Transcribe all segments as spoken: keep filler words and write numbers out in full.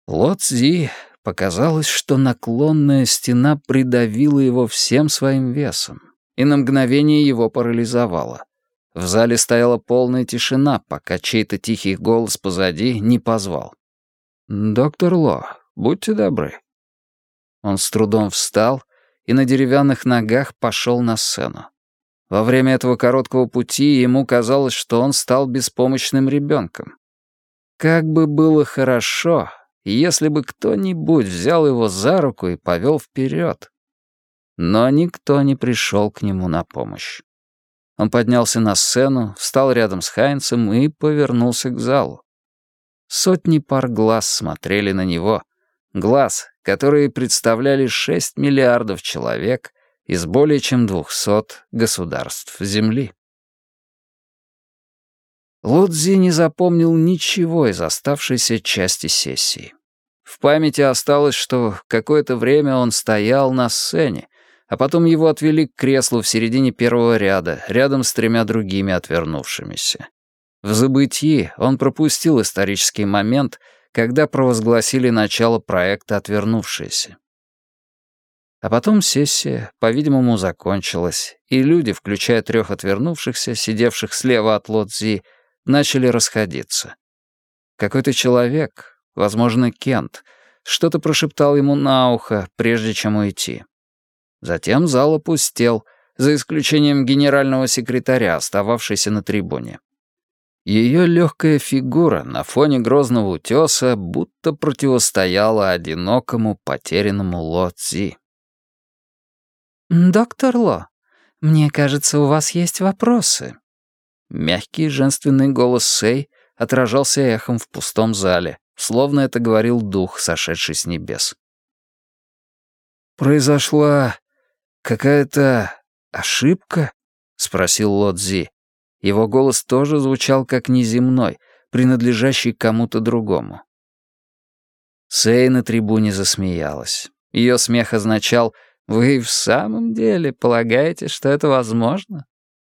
Ло Цзи показалось, что наклонная стена придавила его всем своим весом, и на мгновение его парализовала. В зале стояла полная тишина, пока чей-то тихий голос позади не позвал. «Доктор Ло, будьте добры». Он с трудом встал и на деревянных ногах пошел на сцену. Во время этого короткого пути ему казалось, что он стал беспомощным ребенком. Как бы было хорошо, если бы кто-нибудь взял его за руку и повел вперед. Но никто не пришел к нему на помощь. Он поднялся на сцену, встал рядом с Хайнцем и повернулся к залу. Сотни пар глаз смотрели на него. Глаз, которые представляли шесть миллиардов человек из более чем двухсот государств Земли. Ло Цзи не запомнил ничего из оставшейся части сессии. В памяти осталось, что какое-то время он стоял на сцене, а потом его отвели к креслу в середине первого ряда, рядом с тремя другими отвернувшимися. В забытии он пропустил исторический момент, когда провозгласили начало проекта «Отвернувшиеся». А потом сессия, по-видимому, закончилась, и люди, включая трех отвернувшихся, сидевших слева от Ло Цзи, начали расходиться. Какой-то человек, возможно, Кент, что-то прошептал ему на ухо, прежде чем уйти. Затем зал опустел, за исключением генерального секретаря, остававшейся на трибуне. Ее легкая фигура на фоне грозного утеса будто противостояла одинокому потерянному Ло Цзи. «Доктор Ло, мне кажется, у вас есть вопросы». Мягкий женственный голос Сэй отражался эхом в пустом зале, словно это говорил дух, сошедший с небес. «Произошла какая-то ошибка?» — спросил Ло Цзи. Его голос тоже звучал как неземной, принадлежащий кому-то другому. Сэй на трибуне засмеялась. Ее смех означал: «Вы в самом деле полагаете, что это возможно?»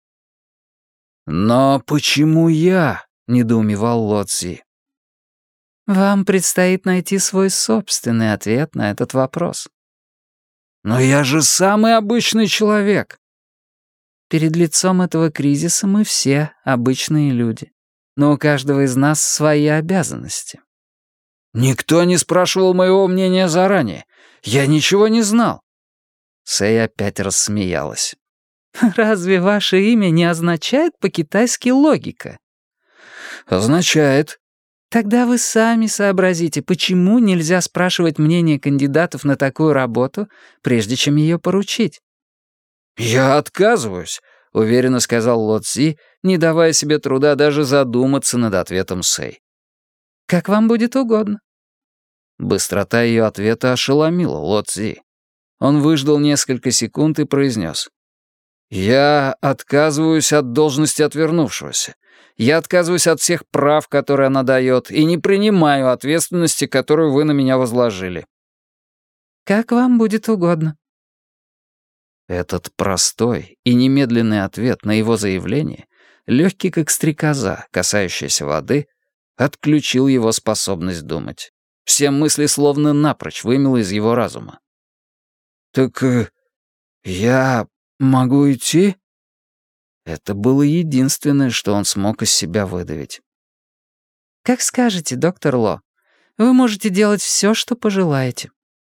«Но почему я?» — недоумевал Ло Цзи. «Вам предстоит найти свой собственный ответ на этот вопрос». «Но я же самый обычный человек». Перед лицом этого кризиса мы все обычные люди. Но у каждого из нас свои обязанности. «Никто не спрашивал моего мнения заранее. Я ничего не знал». Сэй опять рассмеялась. «Разве ваше имя не означает по-китайски логика?» «Означает». «Тогда вы сами сообразите, почему нельзя спрашивать мнение кандидатов на такую работу, прежде чем ее поручить». «Я отказываюсь», — уверенно сказал Ло Цзи, не давая себе труда даже задуматься над ответом Сэй. «Как вам будет угодно». Быстрота ее ответа ошеломила Ло Цзи. Он выждал несколько секунд и произнес: «Я отказываюсь от должности отвернувшегося. Я отказываюсь от всех прав, которые она дает, и не принимаю ответственности, которую вы на меня возложили». «Как вам будет угодно». Этот простой и немедленный ответ на его заявление, легкий как стрекоза, касающаяся воды, отключил его способность думать. Все мысли словно напрочь вымело из его разума. «Так э, я могу идти?» Это было единственное, что он смог из себя выдавить. «Как скажете, доктор Ло. Вы можете делать все, что пожелаете».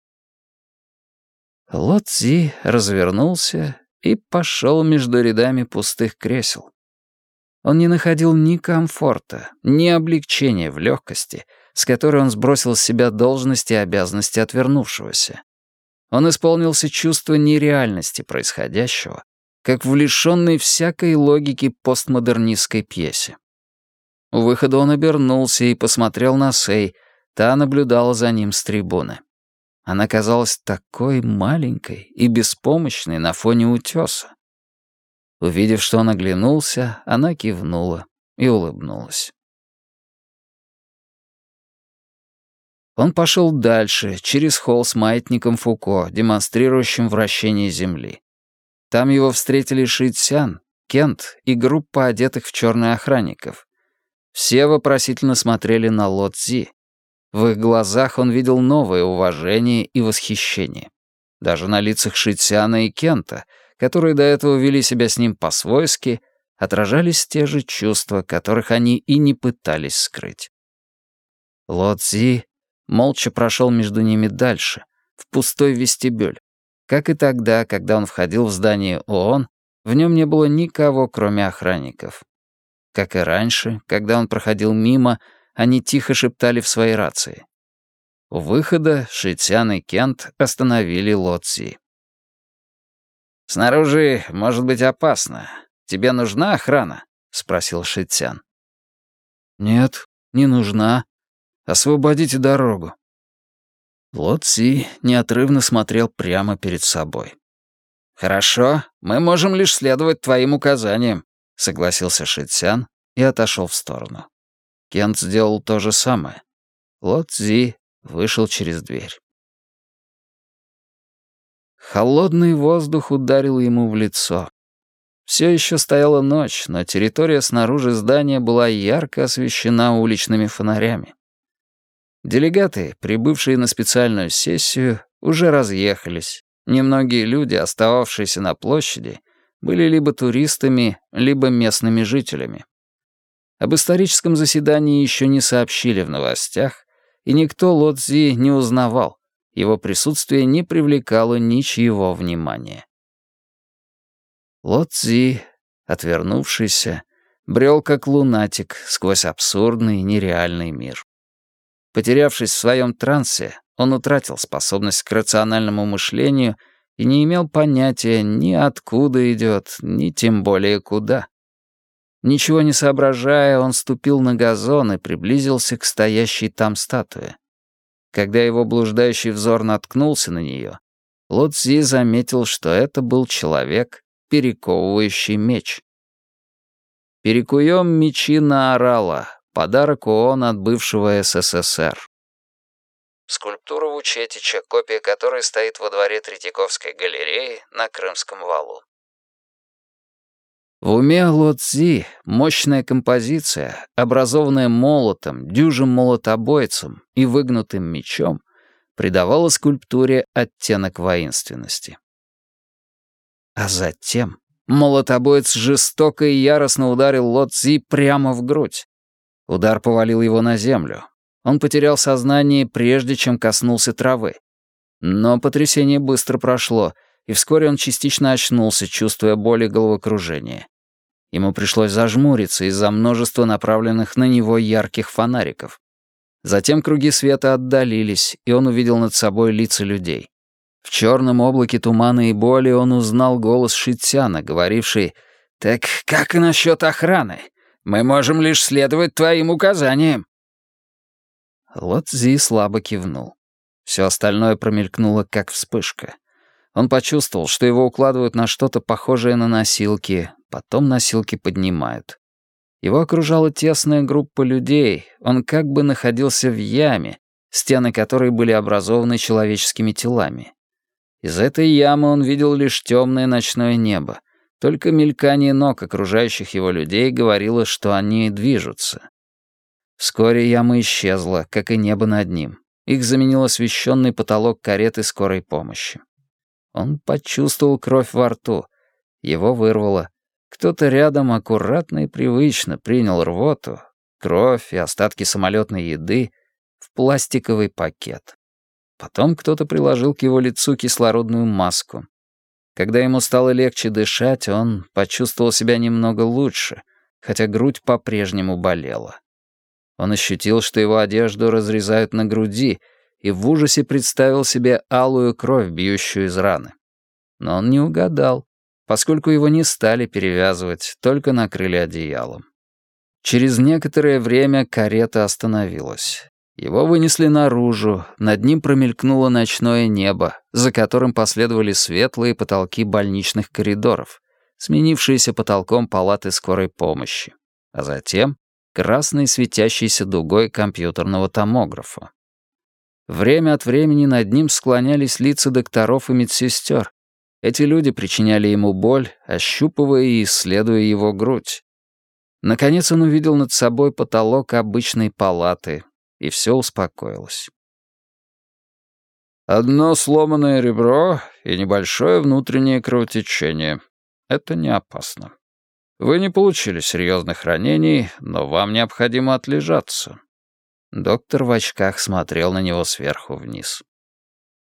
Ло Цзи развернулся и пошел между рядами пустых кресел. Он не находил ни комфорта, ни облегчения в легкости, с которой он сбросил с себя должности и обязанности отвернувшегося. Он исполнился чувства нереальности происходящего, как в лишенной всякой логики постмодернистской пьесе. У выхода он обернулся и посмотрел на Сэй, та наблюдала за ним с трибуны. Она казалась такой маленькой и беспомощной на фоне утеса. Увидев, что он оглянулся, она кивнула и улыбнулась. Он пошел дальше, через холл с маятником Фуко, демонстрирующим вращение Земли. Там его встретили Ши Цян, Кент и группа одетых в черные охранников. Все вопросительно смотрели на Ло Цзи. В их глазах он видел новое уважение и восхищение. Даже на лицах Шитсяна и Кента, которые до этого вели себя с ним по-свойски, отражались те же чувства, которых они и не пытались скрыть. Ло Цзи молча прошел между ними дальше, в пустой вестибюль. Как и тогда, когда он входил в здание ООН, в нем не было никого, кроме охранников. Как и раньше, когда он проходил мимо, они тихо шептали в своей рации. У выхода Шитсян и Кент остановили Ло Цзи. «Снаружи может быть опасно. Тебе нужна охрана?» — спросил Шитсян. «Нет, не нужна. Освободите дорогу». Ло Цзи неотрывно смотрел прямо перед собой. «Хорошо, мы можем лишь следовать твоим указаниям», — согласился Шитсян и отошел в сторону. Кент сделал то же самое. Ло Цзи вышел через дверь. Холодный воздух ударил ему в лицо. Все еще стояла ночь, но территория снаружи здания была ярко освещена уличными фонарями. Делегаты, прибывшие на специальную сессию, уже разъехались. Немногие люди, остававшиеся на площади, были либо туристами, либо местными жителями. Об историческом заседании еще не сообщили в новостях, и никто Ло Цзи не узнавал, его присутствие не привлекало ничьего внимания. Ло Цзи, отвернувшийся, брел как лунатик сквозь абсурдный нереальный мир. Потерявшись в своем трансе, он утратил способность к рациональному мышлению и не имел понятия ни откуда идет, ни тем более куда. Ничего не соображая, он ступил на газон и приблизился к стоящей там статуе. Когда его блуждающий взор наткнулся на нее, Ло Цзи заметил, что это был человек, перековывающий меч. «Перекуем мечи на орала. Подарок ООН от бывшего СССР». Скульптура Вучетича, копия которой стоит во дворе Третьяковской галереи на Крымском валу. В уме Ло Цзи мощная композиция, образованная молотом, дюжим молотобойцем и выгнутым мечом, придавала скульптуре оттенок воинственности. А затем молотобоец жестоко и яростно ударил Ло Цзи прямо в грудь. Удар повалил его на землю. Он потерял сознание, прежде чем коснулся травы. Но потрясение быстро прошло, и вскоре он частично очнулся, чувствуя боль и головокружение. Ему пришлось зажмуриться из-за множества направленных на него ярких фонариков. Затем круги света отдалились, и он увидел над собой лица людей. В черном облаке тумана и боли он узнал голос Шитсяна, говоривший: «Так как насчет охраны? Мы можем лишь следовать твоим указаниям». Ло Цзи слабо кивнул. Все остальное промелькнуло, как вспышка. Он почувствовал, что его укладывают на что-то похожее на носилки, потом носилки поднимают. Его окружала тесная группа людей, он как бы находился в яме, стены которой были образованы человеческими телами. Из этой ямы он видел лишь темное ночное небо, только мелькание ног окружающих его людей говорило, что они движутся. Вскоре яма исчезла, как и небо над ним. Их заменил освещенный потолок кареты скорой помощи. Он почувствовал кровь во рту. Его вырвало. Кто-то рядом аккуратно и привычно принял рвоту, кровь и остатки самолетной еды в пластиковый пакет. Потом кто-то приложил к его лицу кислородную маску. Когда ему стало легче дышать, он почувствовал себя немного лучше, хотя грудь по-прежнему болела. Он ощутил, что его одежду разрезают на груди, и в ужасе представил себе алую кровь, бьющую из раны. Но он не угадал, поскольку его не стали перевязывать, только накрыли одеялом. Через некоторое время карета остановилась. Его вынесли наружу, над ним промелькнуло ночное небо, за которым последовали светлые потолки больничных коридоров, сменившиеся потолком палаты скорой помощи, а затем красной светящейся дугой компьютерного томографа. Время от времени над ним склонялись лица докторов и медсестер. Эти люди причиняли ему боль, ощупывая и исследуя его грудь. Наконец он увидел над собой потолок обычной палаты. и все успокоилось. «Одно сломанное ребро и небольшое внутреннее кровотечение. Это не опасно. Вы не получили серьезных ранений, но вам необходимо отлежаться». Доктор в очках смотрел на него сверху вниз.